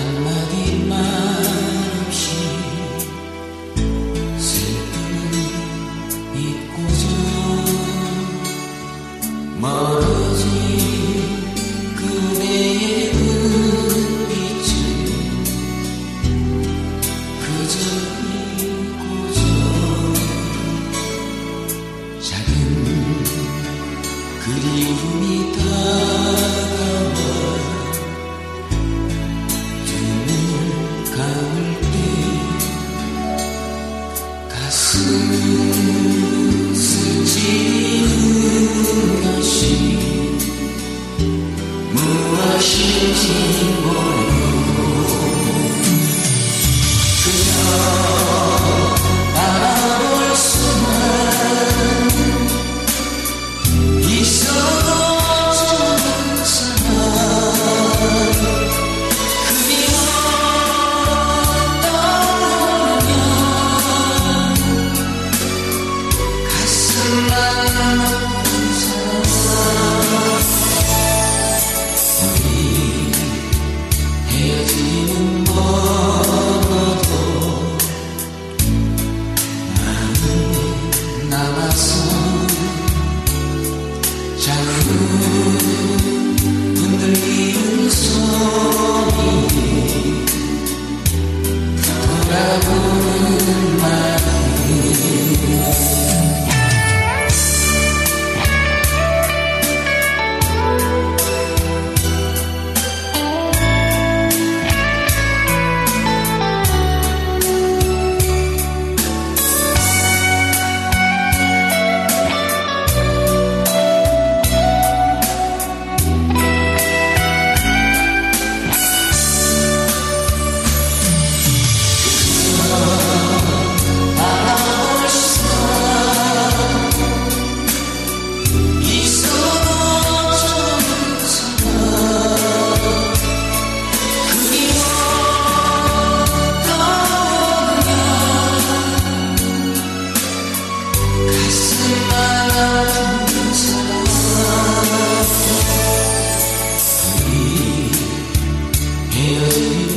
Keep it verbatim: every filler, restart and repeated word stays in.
한마디 말 없이 슬픔을 잊고서 멀어진 그대의 눈빛을 그저 잊고서 작은 그리움이 다가와 눈을 감을 때 가슴을 스치는 것이 무엇인지 모르고 그저 바라볼 수만 있어도 좋은 사람 그리워 떠오르면 가슴만 아픈 사람 우리 헤어지는 멀어도 마음이 남아서 자꾸 흔들리는 소리에 돌아보는 마음 바라볼 수만 있어도 좋은 사람 그리워 떠오르면 가슴만 아픈 사람 우리 헤어진